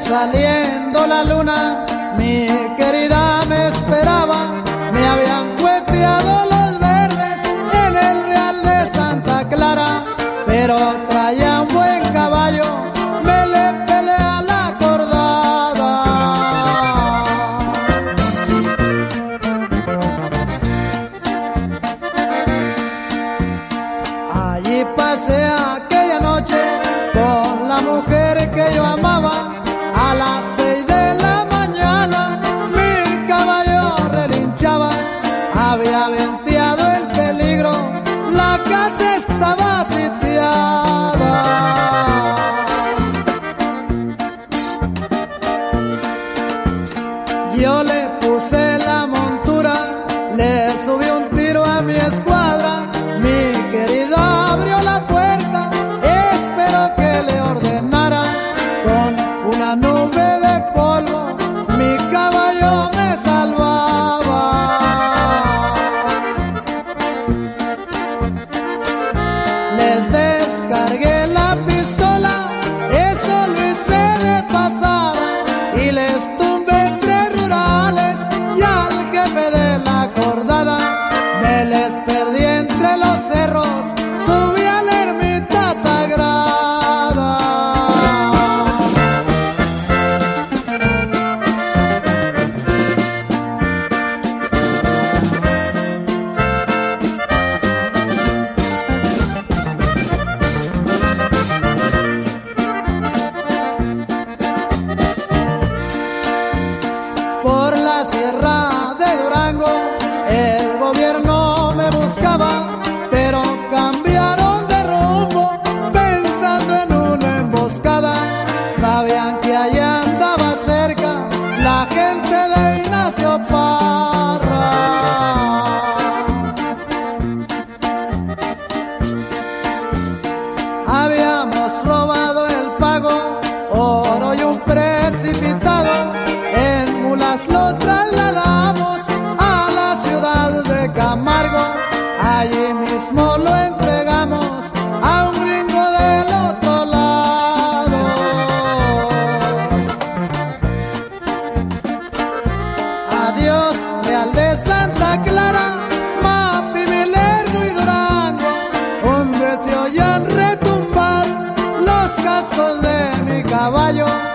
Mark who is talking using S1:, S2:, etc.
S1: Saliendo la luna, mi querida me esperaba. Me habían cueteado los verdes en el Real de Santa Clara, pero traía un buen caballo, me le peleé a la cordada. Allí pasé aquella noche con la mujer que yo amaba. A las 6 de la mañana mi caballo relinchaba. Había venteado el peligro, la casa estaba sitiada. Yo le puse la montura, le subí un tiro a mi escuadra. Mi querido abrió la puerta, espero que le ordenara. Con una nube de polvo mi caballo me salvaba. Les descargué la pistola, eso lo hice de pasada, y les tumbé 3 rurales y al jefe de la cordada. Me les perdí entre los cerros, subí a la ermita sagrada. Por la sierra de Durango el gobierno me buscaba, pero cambiaron de rumbo pensando en una emboscada. Sabían que allá andaba cerca la gente de Ignacio Parra. Habíamos robado el pago, oro y un precipitado. En mulas lo trasladamos a la ciudad de Camargo. Allí mismo lo entregamos a un gringo del otro lado. Adiós, Real de Santa Clara, Mapi, Milerdo y Durango, donde se oían retumbar los cascos de mi caballo.